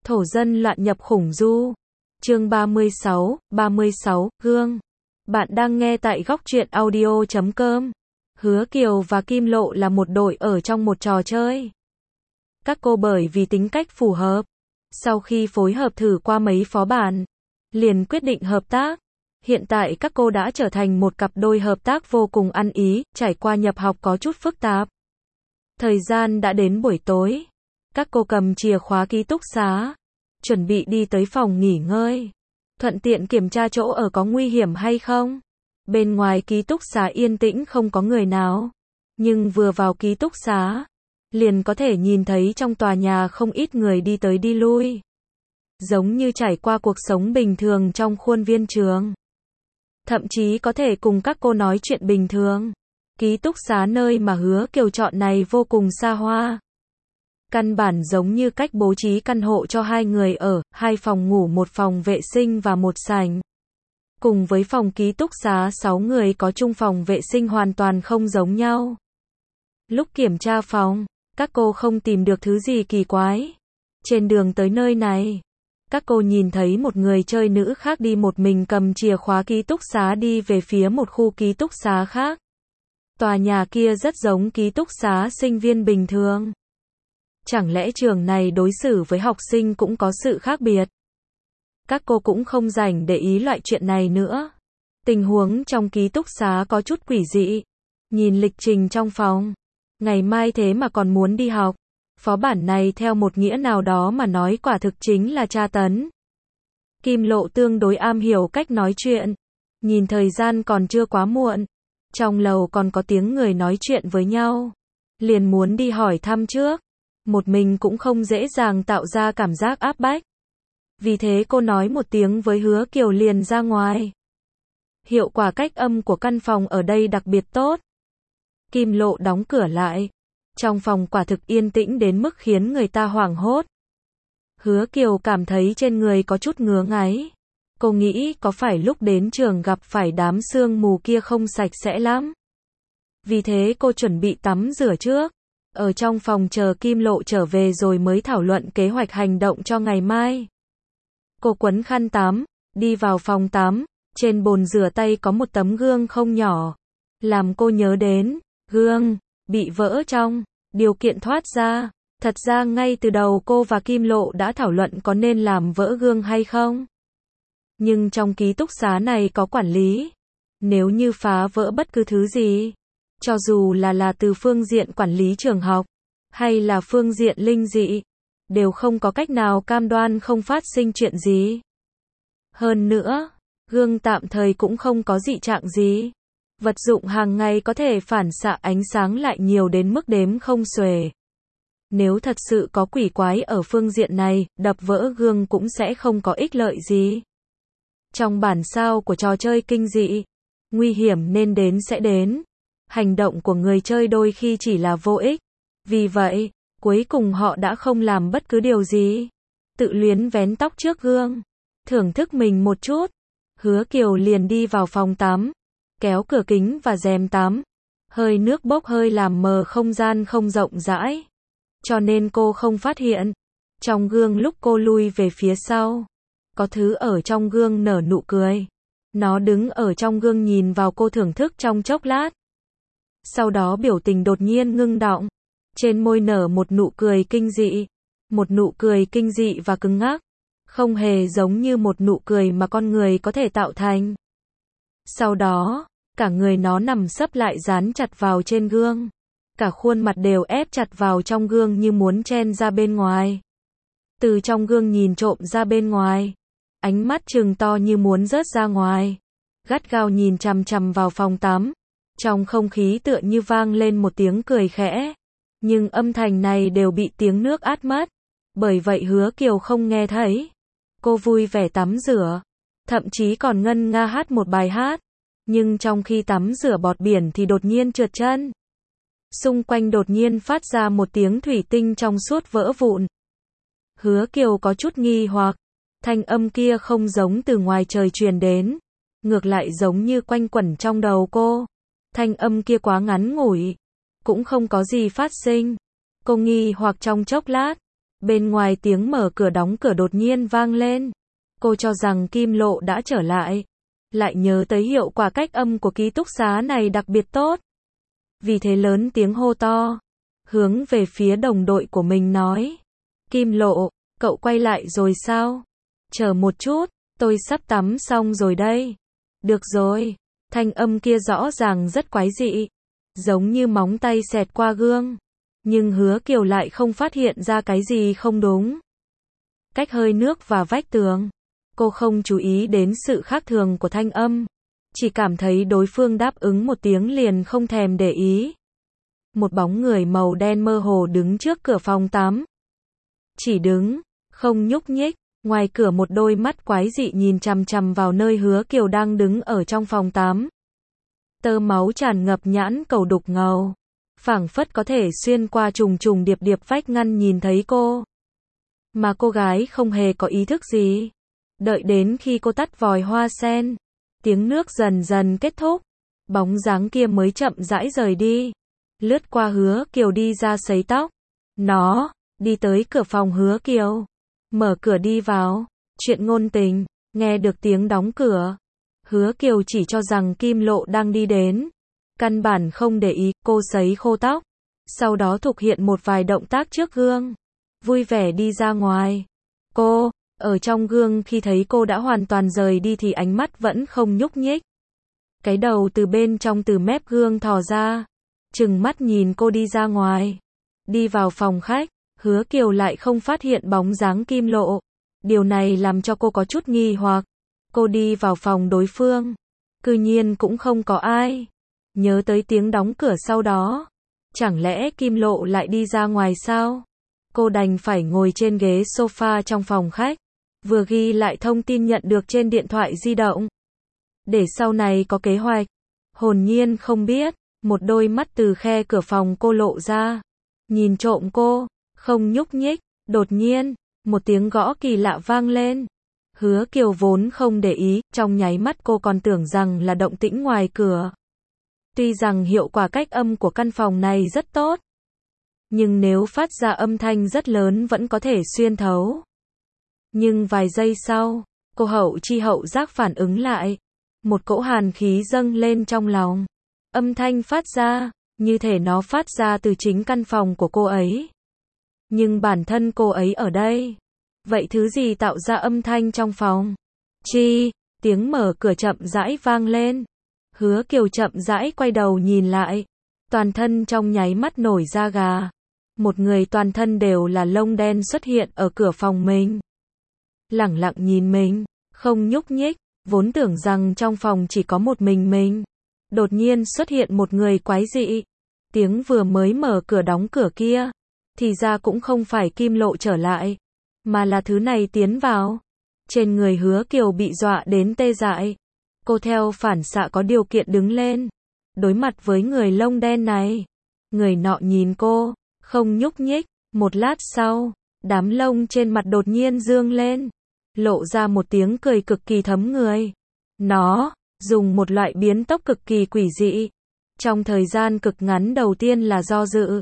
Thổ dân loạn nhập khủng du. Chương 36, Gương. Bạn đang nghe tại góc truyện audio.com. Hứa Kiều và Kim Lộ là một đội ở trong một trò chơi. Các cô bởi vì tính cách phù hợp, sau khi phối hợp thử qua mấy phó bản, liền quyết định hợp tác. Hiện tại các cô đã trở thành một cặp đôi hợp tác vô cùng ăn ý, trải qua nhập học có chút phức tạp. Thời gian đã đến buổi tối. Các cô cầm chìa khóa ký túc xá, chuẩn bị đi tới phòng nghỉ ngơi, thuận tiện kiểm tra chỗ ở có nguy hiểm hay không. Bên ngoài ký túc xá yên tĩnh không có người nào, nhưng vừa vào ký túc xá, liền có thể nhìn thấy trong tòa nhà không ít người đi tới đi lui, giống như trải qua cuộc sống bình thường trong khuôn viên trường. Thậm chí có thể cùng các cô nói chuyện bình thường. Ký túc xá nơi mà Hứa Kiều chọn này vô cùng xa hoa. Căn bản giống như cách bố trí căn hộ cho hai người ở, 2 phòng ngủ, 1 phòng vệ sinh và 1 sảnh. Cùng với phòng ký túc xá 6 người có chung phòng vệ sinh hoàn toàn không giống nhau. Lúc kiểm tra phòng, các cô không tìm được thứ gì kỳ quái. Trên đường tới nơi này, các cô nhìn thấy một người chơi nữ khác đi một mình cầm chìa khóa ký túc xá đi về phía một khu ký túc xá khác. Tòa nhà kia rất giống ký túc xá sinh viên bình thường. Chẳng lẽ trường này đối xử với học sinh cũng có sự khác biệt? Các cô cũng không rảnh để ý loại chuyện này nữa. Tình huống trong ký túc xá có chút quỷ dị. Nhìn lịch trình trong phòng, ngày mai thế mà còn muốn đi học. Phó bản này theo một nghĩa nào đó mà nói quả thực chính là tra tấn. Kim Lộ tương đối am hiểu cách nói chuyện. Nhìn thời gian còn chưa quá muộn, trong lầu còn có tiếng người nói chuyện với nhau, liền muốn đi hỏi thăm trước. Một mình cũng không dễ dàng tạo ra cảm giác áp bách. Vì thế cô nói một tiếng với Hứa Kiều liền ra ngoài. Hiệu quả cách âm của căn phòng ở đây đặc biệt tốt. Kim Lộ đóng cửa lại. Trong phòng quả thực yên tĩnh đến mức khiến người ta hoảng hốt. Hứa Kiều cảm thấy trên người có chút ngứa ngáy. Cô nghĩ có phải lúc đến trường gặp phải đám sương mù kia không sạch sẽ lắm. Vì thế cô chuẩn bị tắm rửa trước. Ở trong phòng chờ Kim Lộ trở về rồi mới thảo luận kế hoạch hành động cho ngày mai. Cô quấn khăn tắm, đi vào phòng tắm. Trên bồn rửa tay có một tấm gương không nhỏ, làm cô nhớ đến gương bị vỡ trong điều kiện thoát ra. Thật ra ngay từ đầu cô và Kim Lộ đã thảo luận có nên làm vỡ gương hay không. Nhưng trong ký túc xá này có quản lý. Nếu như phá vỡ bất cứ thứ gì, cho dù là từ phương diện quản lý trường học, hay là phương diện linh dị, đều không có cách nào cam đoan không phát sinh chuyện gì. Hơn nữa, gương tạm thời cũng không có dị trạng gì. Vật dụng hàng ngày có thể phản xạ ánh sáng lại nhiều đến mức đếm không xuể. Nếu thật sự có quỷ quái ở phương diện này, đập vỡ gương cũng sẽ không có ích lợi gì. Trong bản sao của trò chơi kinh dị, nguy hiểm nên đến sẽ đến. Hành động của người chơi đôi khi chỉ là vô ích. Vì vậy, cuối cùng họ đã không làm bất cứ điều gì. Tự luyến vén tóc trước gương, thưởng thức mình một chút. Hứa Kiều liền đi vào phòng tắm, kéo cửa kính và rèm tắm. Hơi nước bốc hơi làm mờ không gian không rộng rãi, cho nên cô không phát hiện. Trong gương lúc cô lui về phía sau, có thứ ở trong gương nở nụ cười. Nó đứng ở trong gương nhìn vào cô thưởng thức trong chốc lát. Sau đó biểu tình đột nhiên ngưng đọng. Trên môi nở một nụ cười kinh dị. Một nụ cười kinh dị và cứng ngắc. Không hề giống như một nụ cười mà con người có thể tạo thành. Sau đó, cả người nó nằm sấp lại dán chặt vào trên gương. Cả khuôn mặt đều ép chặt vào trong gương như muốn chen ra bên ngoài. Từ trong gương nhìn trộm ra bên ngoài. Ánh mắt trừng to như muốn rớt ra ngoài. Gắt gao nhìn chằm chằm vào phòng tắm. Trong không khí tựa như vang lên một tiếng cười khẽ. Nhưng âm thanh này đều bị tiếng nước át mất. Bởi vậy Hứa Kiều không nghe thấy. Cô vui vẻ tắm rửa. Thậm chí còn ngân nga hát một bài hát. Nhưng trong khi tắm rửa bọt biển thì đột nhiên trượt chân. Xung quanh đột nhiên phát ra một tiếng thủy tinh trong suốt vỡ vụn. Hứa Kiều có chút nghi hoặc. Thanh âm kia không giống từ ngoài trời truyền đến. Ngược lại giống như quanh quẩn trong đầu cô. Thanh âm kia quá ngắn ngủi. Cũng không có gì phát sinh. Cô nghi hoặc trong chốc lát. Bên ngoài tiếng mở cửa đóng cửa đột nhiên vang lên. Cô cho rằng Kim Lộ đã trở lại. Lại nhớ tới hiệu quả cách âm của ký túc xá này đặc biệt tốt. Vì thế lớn tiếng hô to. Hướng về phía đồng đội của mình nói. Kim Lộ, cậu quay lại rồi sao? Chờ một chút, tôi sắp tắm xong rồi đây. Được rồi. Thanh âm kia rõ ràng rất quái dị. Giống như móng tay xẹt qua gương. Nhưng Hứa Kiều lại không phát hiện ra cái gì không đúng. Cách hơi nước và vách tường. Cô không chú ý đến sự khác thường của thanh âm. Chỉ cảm thấy đối phương đáp ứng một tiếng liền không thèm để ý. Một bóng người màu đen mơ hồ đứng trước cửa phòng tắm. Chỉ đứng, không nhúc nhích. Ngoài cửa một đôi mắt quái dị nhìn chằm chằm vào nơi Hứa Kiều đang đứng ở trong phòng tắm. Tơ máu tràn ngập nhãn cầu đục ngầu. Phảng phất có thể xuyên qua trùng trùng điệp điệp vách ngăn nhìn thấy cô. Mà cô gái không hề có ý thức gì. Đợi đến khi cô tắt vòi hoa sen, tiếng nước dần dần kết thúc, bóng dáng kia mới chậm rãi rời đi. Lướt qua Hứa Kiều đi ra sấy tóc. Nó đi tới cửa phòng Hứa Kiều, mở cửa đi vào. Chuyện ngôn tình, nghe được tiếng đóng cửa. Hứa Kiều chỉ cho rằng Kim Lộ đang đi đến. Căn bản không để ý, cô sấy khô tóc. Sau đó thực hiện một vài động tác trước gương. Vui vẻ đi ra ngoài. Cô, ở trong gương khi thấy cô đã hoàn toàn rời đi thì ánh mắt vẫn không nhúc nhích. Cái đầu từ bên trong từ mép gương thò ra. Trừng mắt nhìn cô đi ra ngoài. Đi vào phòng khách, Hứa Kiều lại không phát hiện bóng dáng Kim Lộ. Điều này làm cho cô có chút nghi hoặc. Cô đi vào phòng đối phương. Cư nhiên cũng không có ai. Nhớ tới tiếng đóng cửa sau đó. Chẳng lẽ Kim Lộ lại đi ra ngoài sao? Cô đành phải ngồi trên ghế sofa trong phòng khách. Vừa ghi lại thông tin nhận được trên điện thoại di động. Để sau này có kế hoạch. Hồn nhiên không biết. Một đôi mắt từ khe cửa phòng cô lộ ra. Nhìn trộm cô. Không nhúc nhích. Đột nhiên, một tiếng gõ kỳ lạ vang lên. Hứa Kiều vốn không để ý. Trong nháy mắt cô còn tưởng rằng là động tĩnh ngoài cửa. Tuy rằng hiệu quả cách âm của căn phòng này rất tốt. Nhưng nếu phát ra âm thanh rất lớn vẫn có thể xuyên thấu. Nhưng vài giây sau, cô hậu chi hậu giác phản ứng lại. Một cỗ hàn khí dâng lên trong lòng. Âm thanh phát ra, như thể nó phát ra từ chính căn phòng của cô ấy. Nhưng bản thân cô ấy ở đây. Vậy thứ gì tạo ra âm thanh trong phòng? Chi, tiếng mở cửa chậm rãi vang lên. Hứa Kiều chậm rãi quay đầu nhìn lại. Toàn thân trong nháy mắt nổi da gà. Một người toàn thân đều là lông đen xuất hiện ở cửa phòng mình. Lẳng lặng nhìn mình, không nhúc nhích, vốn tưởng rằng trong phòng chỉ có một mình. Đột nhiên xuất hiện một người quái dị. Tiếng vừa mới mở cửa đóng cửa kia, thì ra cũng không phải Kim Lộ trở lại, mà là thứ này tiến vào. Trên người Hứa Kiều bị dọa đến tê dại. Cô theo phản xạ có điều kiện đứng lên. Đối mặt với người lông đen này. Người nọ nhìn cô, không nhúc nhích. Một lát sau, đám lông trên mặt đột nhiên dương lên. Lộ ra một tiếng cười cực kỳ thấm người. Nó dùng một loại biến tốc cực kỳ quỷ dị. Trong thời gian cực ngắn đầu tiên là do dự.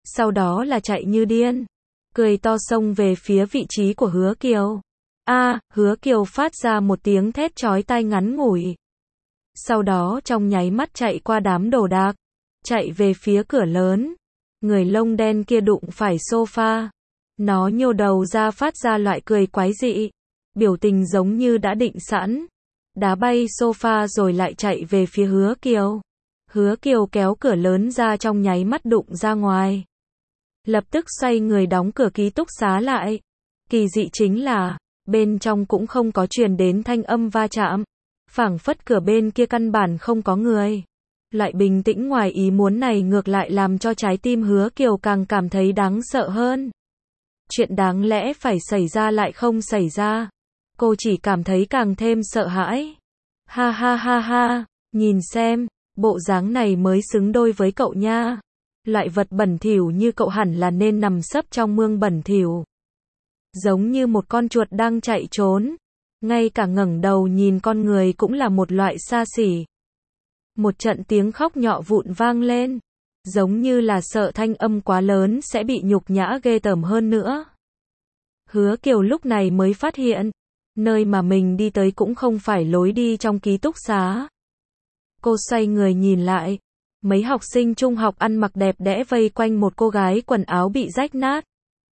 Sau đó là chạy như điên. Cười to xông về phía vị trí của Hứa Kiều. Hứa Kiều phát ra một tiếng thét chói tai ngắn ngủi. Sau đó trong nháy mắt chạy qua đám đồ đạc. Chạy về phía cửa lớn. Người lông đen kia đụng phải sofa. Nó nhô đầu ra phát ra loại cười quái dị. Biểu tình giống như đã định sẵn. Đá bay sofa rồi lại chạy về phía Hứa Kiều. Hứa Kiều kéo cửa lớn ra trong nháy mắt đụng ra ngoài. Lập tức xoay người đóng cửa ký túc xá lại. Kỳ dị chính là, bên trong cũng không có truyền đến thanh âm va chạm. Phảng phất cửa bên kia căn bản không có người. Loại bình tĩnh ngoài ý muốn này ngược lại làm cho trái tim Hứa Kiều càng cảm thấy đáng sợ hơn. Chuyện đáng lẽ phải xảy ra lại không xảy ra. Cô chỉ cảm thấy càng thêm sợ hãi. Ha ha ha ha, nhìn xem, bộ dáng này mới xứng đôi với cậu nha. Loại vật bẩn thỉu như cậu hẳn là nên nằm sấp trong mương bẩn thỉu. Giống như một con chuột đang chạy trốn. Ngay cả ngẩng đầu nhìn con người cũng là một loại xa xỉ. Một trận tiếng khóc nhọ vụn vang lên. Giống như là sợ thanh âm quá lớn sẽ bị nhục nhã ghê tởm hơn nữa. Hứa Kiều lúc này mới phát hiện, nơi mà mình đi tới cũng không phải lối đi trong ký túc xá. Cô xoay người nhìn lại, mấy học sinh trung học ăn mặc đẹp đẽ vây quanh một cô gái quần áo bị rách nát.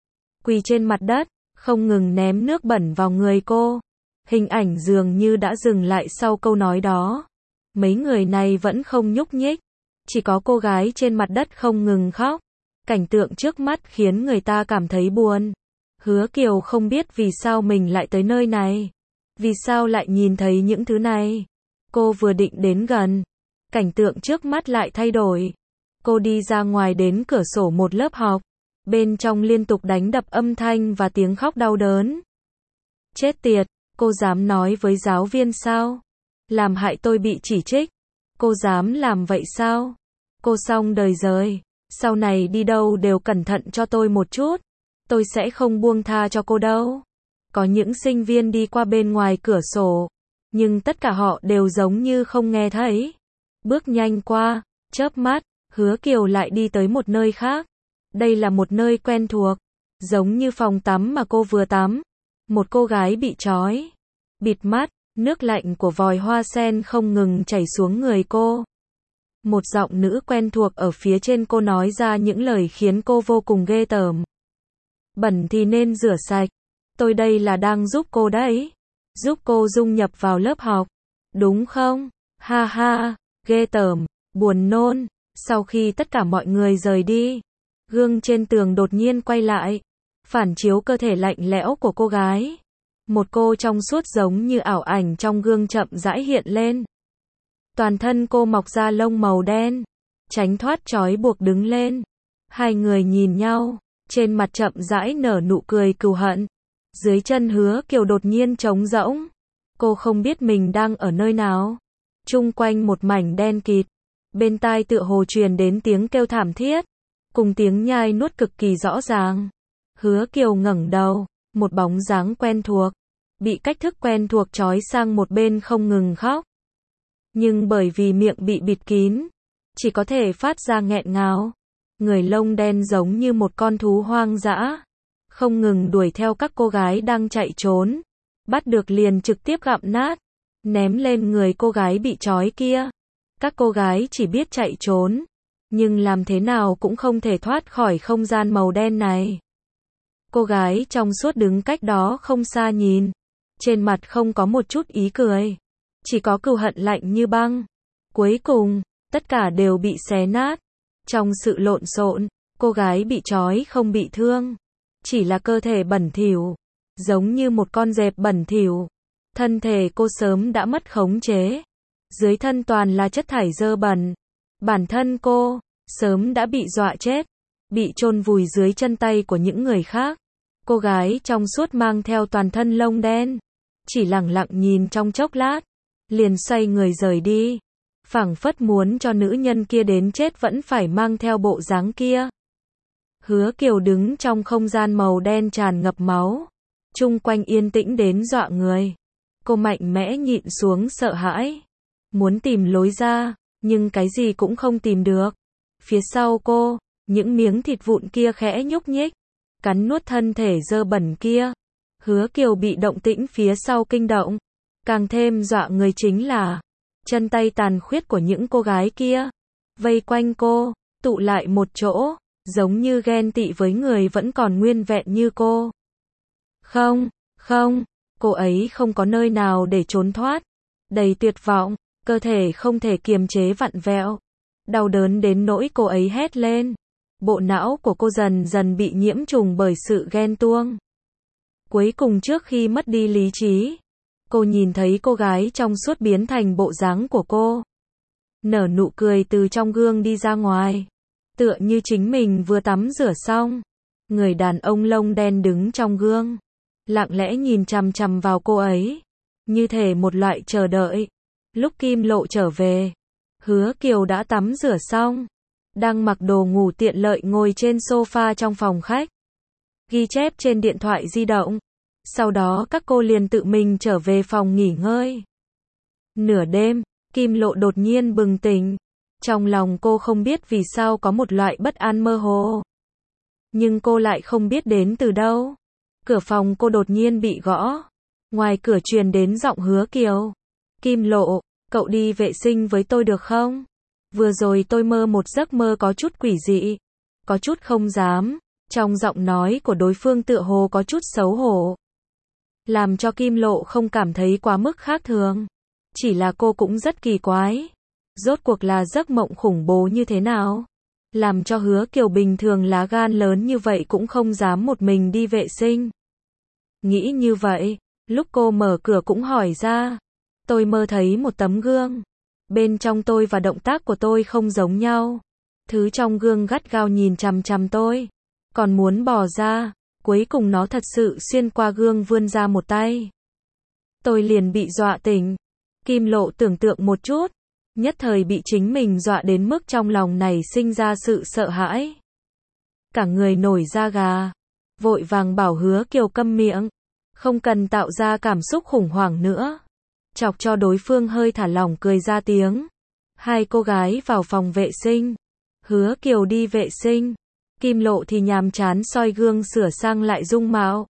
Quỳ trên mặt đất, không ngừng ném nước bẩn vào người cô. Hình ảnh dường như đã dừng lại sau câu nói đó. Mấy người này vẫn không nhúc nhích, chỉ có cô gái trên mặt đất không ngừng khóc. Cảnh tượng trước mắt khiến người ta cảm thấy buồn. Hứa Kiều không biết vì sao mình lại tới nơi này. Vì sao lại nhìn thấy những thứ này. Cô vừa định đến gần, cảnh tượng trước mắt lại thay đổi. Cô đi ra ngoài đến cửa sổ một lớp học. Bên trong liên tục đánh đập âm thanh và tiếng khóc đau đớn. Chết tiệt, cô dám nói với giáo viên sao? Làm hại tôi bị chỉ trích. Cô dám làm vậy sao? Cô xong đời rồi. Sau này đi đâu đều cẩn thận cho tôi một chút. Tôi sẽ không buông tha cho cô đâu. Có những sinh viên đi qua bên ngoài cửa sổ, nhưng tất cả họ đều giống như không nghe thấy. Bước nhanh qua, chớp mắt, Hứa Kiều lại đi tới một nơi khác. Đây là một nơi quen thuộc, giống như phòng tắm mà cô vừa tắm. Một cô gái bị trói, bịt mắt, nước lạnh của vòi hoa sen không ngừng chảy xuống người cô. Một giọng nữ quen thuộc ở phía trên cô nói ra những lời khiến cô vô cùng ghê tởm. Bẩn thì nên rửa sạch. Tôi đây là đang giúp cô đấy. Giúp cô dung nhập vào lớp học. Đúng không? Ha ha, ghê tởm, buồn nôn. Sau khi tất cả mọi người rời đi, gương trên tường đột nhiên quay lại, phản chiếu cơ thể lạnh lẽo của cô gái. Một cô trong suốt giống như ảo ảnh trong gương chậm rãi hiện lên. Toàn thân cô mọc ra lông màu đen, tránh thoát trói buộc đứng lên. Hai người nhìn nhau, trên mặt chậm rãi nở nụ cười cừu hận. Dưới chân Hứa Kiều đột nhiên trống rỗng. Cô không biết mình đang ở nơi nào. Chung quanh một mảnh đen kịt. Bên tai tựa hồ truyền đến tiếng kêu thảm thiết, cùng tiếng nhai nuốt cực kỳ rõ ràng. Hứa Kiều ngẩng đầu, một bóng dáng quen thuộc, bị cách thức quen thuộc trói sang một bên không ngừng khóc. Nhưng bởi vì miệng bị bịt kín, chỉ có thể phát ra nghẹn ngào. Người lông đen giống như một con thú hoang dã, không ngừng đuổi theo các cô gái đang chạy trốn. Bắt được liền trực tiếp gặm nát, ném lên người cô gái bị trói kia. Các cô gái chỉ biết chạy trốn, nhưng làm thế nào cũng không thể thoát khỏi không gian màu đen này. Cô gái trong suốt đứng cách đó không xa nhìn, trên mặt không có một chút ý cười, chỉ có cừu hận lạnh như băng. Cuối cùng, tất cả đều bị xé nát. Trong sự lộn xộn, cô gái bị trói không bị thương, chỉ là cơ thể bẩn thỉu, giống như một con dẹp bẩn thỉu. Thân thể cô sớm đã mất khống chế. Dưới thân toàn là chất thải dơ bẩn. Bản thân cô sớm đã bị dọa chết, bị chôn vùi dưới chân tay của những người khác. Cô gái trong suốt mang theo toàn thân lông đen, chỉ lặng lặng nhìn trong chốc lát, liền xoay người rời đi, phảng phất muốn cho nữ nhân kia đến chết vẫn phải mang theo bộ dáng kia. Hứa Kiều đứng trong không gian màu đen tràn ngập máu, chung quanh yên tĩnh đến dọa người. Cô mạnh mẽ nhịn xuống sợ hãi, muốn tìm lối ra, nhưng cái gì cũng không tìm được. Phía sau cô, những miếng thịt vụn kia khẽ nhúc nhích, cắn nuốt thân thể dơ bẩn kia. Hứa Kiều bị động tĩnh phía sau kinh động. Càng thêm dọa người chính là chân tay tàn khuyết của những cô gái kia, vây quanh cô, tụ lại một chỗ, giống như ghen tị với người vẫn còn nguyên vẹn như cô. Không, không, cô ấy không có nơi nào để trốn thoát. Đầy tuyệt vọng, cơ thể không thể kiềm chế vặn vẹo. Đau đớn đến nỗi cô ấy hét lên. Bộ não của cô dần dần bị nhiễm trùng bởi sự ghen tuông. Cuối cùng trước khi mất đi lý trí, cô nhìn thấy cô gái trong suốt biến thành bộ dáng của cô. Nở nụ cười từ trong gương đi ra ngoài, tựa như chính mình vừa tắm rửa xong. Người đàn ông lông đen đứng trong gương, lặng lẽ nhìn chằm chằm vào cô ấy, như thể một loại chờ đợi. Lúc Kim Lộ trở về, Hứa Kiều đã tắm rửa xong, đang mặc đồ ngủ tiện lợi ngồi trên sofa trong phòng khách, ghi chép trên điện thoại di động. Sau đó các cô liền tự mình trở về phòng nghỉ ngơi. Nửa đêm, Kim Lộ đột nhiên bừng tỉnh. Trong lòng cô không biết vì sao có một loại bất an mơ hồ. Nhưng cô lại không biết đến từ đâu. Cửa phòng cô đột nhiên bị gõ. Ngoài cửa truyền đến giọng Hứa Kiều. Kim Lộ, cậu đi vệ sinh với tôi được không? Vừa rồi tôi mơ một giấc mơ có chút quỷ dị. Có chút không dám. Trong giọng nói của đối phương tựa hồ có chút xấu hổ. Làm cho Kim Lộ không cảm thấy quá mức khác thường. Chỉ là cô cũng rất kỳ quái. Rốt cuộc là giấc mộng khủng bố như thế nào? Làm cho Hứa Kiều bình thường lá gan lớn như vậy cũng không dám một mình đi vệ sinh. Nghĩ như vậy, lúc cô mở cửa cũng hỏi ra. Tôi mơ thấy một tấm gương. Bên trong tôi và động tác của tôi không giống nhau. Thứ trong gương gắt gao nhìn chằm chằm tôi. Còn muốn bỏ ra. Cuối cùng nó thật sự xuyên qua gương vươn ra một tay. Tôi liền bị dọa tỉnh. Kim Lộ tưởng tượng một chút. Nhất thời bị chính mình dọa đến mức trong lòng này sinh ra sự sợ hãi. Cả người nổi da gà. Vội vàng bảo Hứa Kiều câm miệng. Không cần tạo ra cảm xúc khủng hoảng nữa. Chọc cho đối phương hơi thả lỏng cười ra tiếng. Hai cô gái vào phòng vệ sinh. Hứa Kiều đi vệ sinh. Kim Lộ thì nhàm chán soi gương sửa sang lại dung mạo.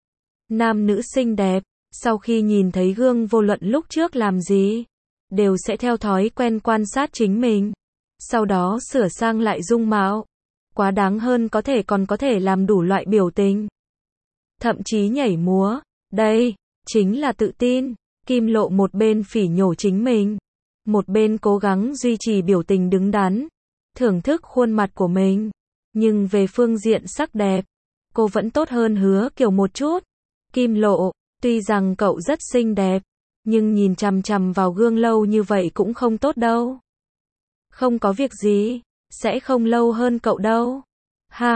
Nam nữ xinh đẹp, sau khi nhìn thấy gương vô luận lúc trước làm gì, đều sẽ theo thói quen quan sát chính mình. Sau đó sửa sang lại dung mạo. Quá đáng hơn còn có thể làm đủ loại biểu tình. Thậm chí nhảy múa. Đây, chính là tự tin. Kim Lộ một bên phỉ nhổ chính mình. Một bên cố gắng duy trì biểu tình đứng đắn. Thưởng thức khuôn mặt của mình. Nhưng về phương diện sắc đẹp, cô vẫn tốt hơn Hứa Kiều một chút. Kim Lộ, tuy rằng cậu rất xinh đẹp, nhưng nhìn chằm chằm vào gương lâu như vậy cũng không tốt đâu. Không có việc gì, sẽ không lâu hơn cậu đâu. Ha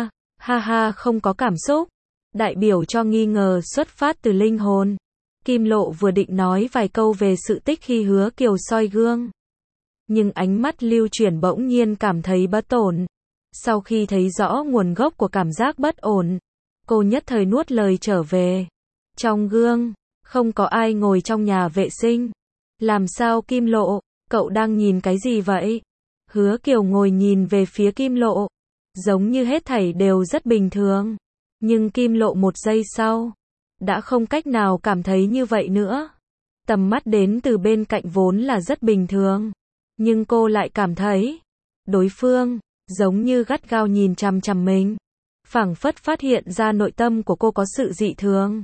ha, không có cảm xúc. Đại biểu cho nghi ngờ xuất phát từ linh hồn. Kim Lộ vừa định nói vài câu về sự tích khi Hứa Kiều soi gương. Nhưng ánh mắt lưu chuyển bỗng nhiên cảm thấy bất ổn. Sau khi thấy rõ nguồn gốc của cảm giác bất ổn, cô nhất thời nuốt lời trở về. Trong gương, không có ai ngồi trong nhà vệ sinh. Làm sao Kim Lộ, cậu đang nhìn cái gì vậy? Hứa Kiều ngồi nhìn về phía Kim Lộ, giống như hết thảy đều rất bình thường. Nhưng Kim Lộ một giây sau, đã không cách nào cảm thấy như vậy nữa. Tầm mắt đến từ bên cạnh vốn là rất bình thường. Nhưng cô lại cảm thấy, đối phương giống như gắt gao nhìn chằm chằm mình. Phảng phất phát hiện ra nội tâm của cô có sự dị thường.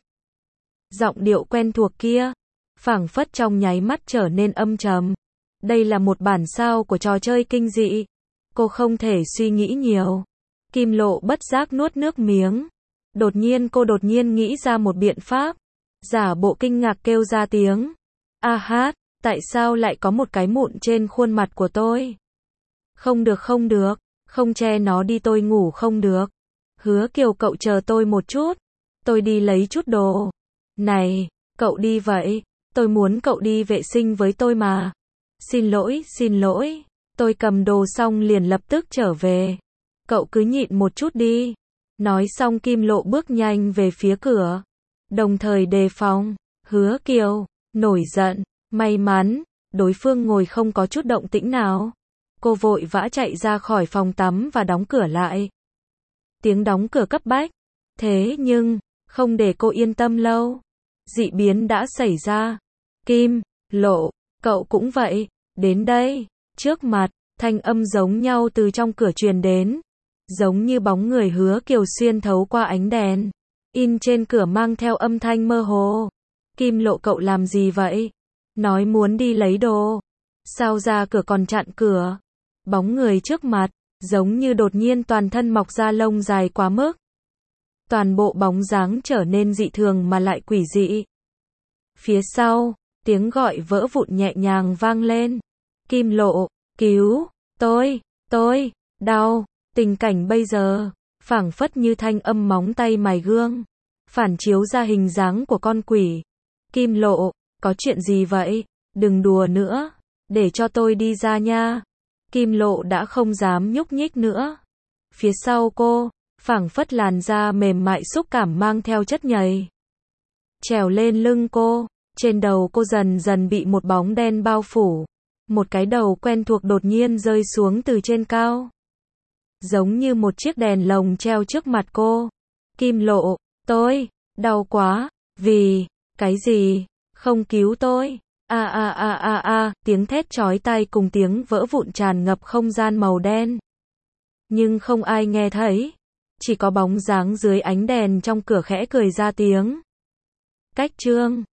Giọng điệu quen thuộc kia, phảng phất trong nháy mắt trở nên âm trầm. Đây là một bản sao của trò chơi kinh dị. Cô không thể suy nghĩ nhiều. Kim Lộ bất giác nuốt nước miếng. Đột nhiên nghĩ ra một biện pháp. Giả bộ kinh ngạc kêu ra tiếng. A hát, tại sao lại có một cái mụn trên khuôn mặt của tôi? Không được, không che nó đi, tôi ngủ không được. Hứa Kiều, cậu chờ tôi một chút. Tôi đi lấy chút đồ. Này, cậu đi vậy, tôi muốn cậu đi vệ sinh với tôi mà. Xin lỗi, tôi cầm đồ xong liền lập tức trở về. Cậu cứ nhịn một chút đi. Nói xong Kim Lộ bước nhanh về phía cửa. Đồng thời đề phòng. Hứa Kiều, nổi giận. May mắn, đối phương ngồi không có chút động tĩnh nào. Cô vội vã chạy ra khỏi phòng tắm và đóng cửa lại. Tiếng đóng cửa cấp bách. Thế nhưng, không để cô yên tâm lâu. Dị biến đã xảy ra. Kim Lộ, cậu cũng vậy. Đến đây. Trước mặt, thanh âm giống nhau từ trong cửa truyền đến. Giống như bóng người Hứa Kiều xuyên thấu qua ánh đèn. In trên cửa mang theo âm thanh mơ hồ. Kim Lộ, cậu làm gì vậy? Nói muốn đi lấy đồ. Sao ra cửa còn chặn cửa? Bóng người trước mặt, giống như đột nhiên toàn thân mọc ra lông dài quá mức. Toàn bộ bóng dáng trở nên dị thường mà lại quỷ dị. Phía sau, tiếng gọi vỡ vụn nhẹ nhàng vang lên. Kim Lộ, cứu, tôi, đau. Tình cảnh bây giờ, phảng phất như thanh âm móng tay mài gương, phản chiếu ra hình dáng của con quỷ. Kim Lộ, có chuyện gì vậy? Đừng đùa nữa, để cho tôi đi ra nha. Kim Lộ đã không dám nhúc nhích nữa. Phía sau cô, phảng phất làn da mềm mại xúc cảm mang theo chất nhầy. Trèo lên lưng cô, trên đầu cô dần dần bị một bóng đen bao phủ. Một cái đầu quen thuộc đột nhiên rơi xuống từ trên cao. Giống như một chiếc đèn lồng treo trước mặt cô. Kim Lộ, Tôi, đau quá, vì, cái gì, không cứu tôi. Tiếng thét chói tai cùng tiếng vỡ vụn tràn ngập không gian màu đen. Nhưng không ai nghe thấy. Chỉ có bóng dáng dưới ánh đèn trong cửa khẽ cười ra tiếng. Cách Trương.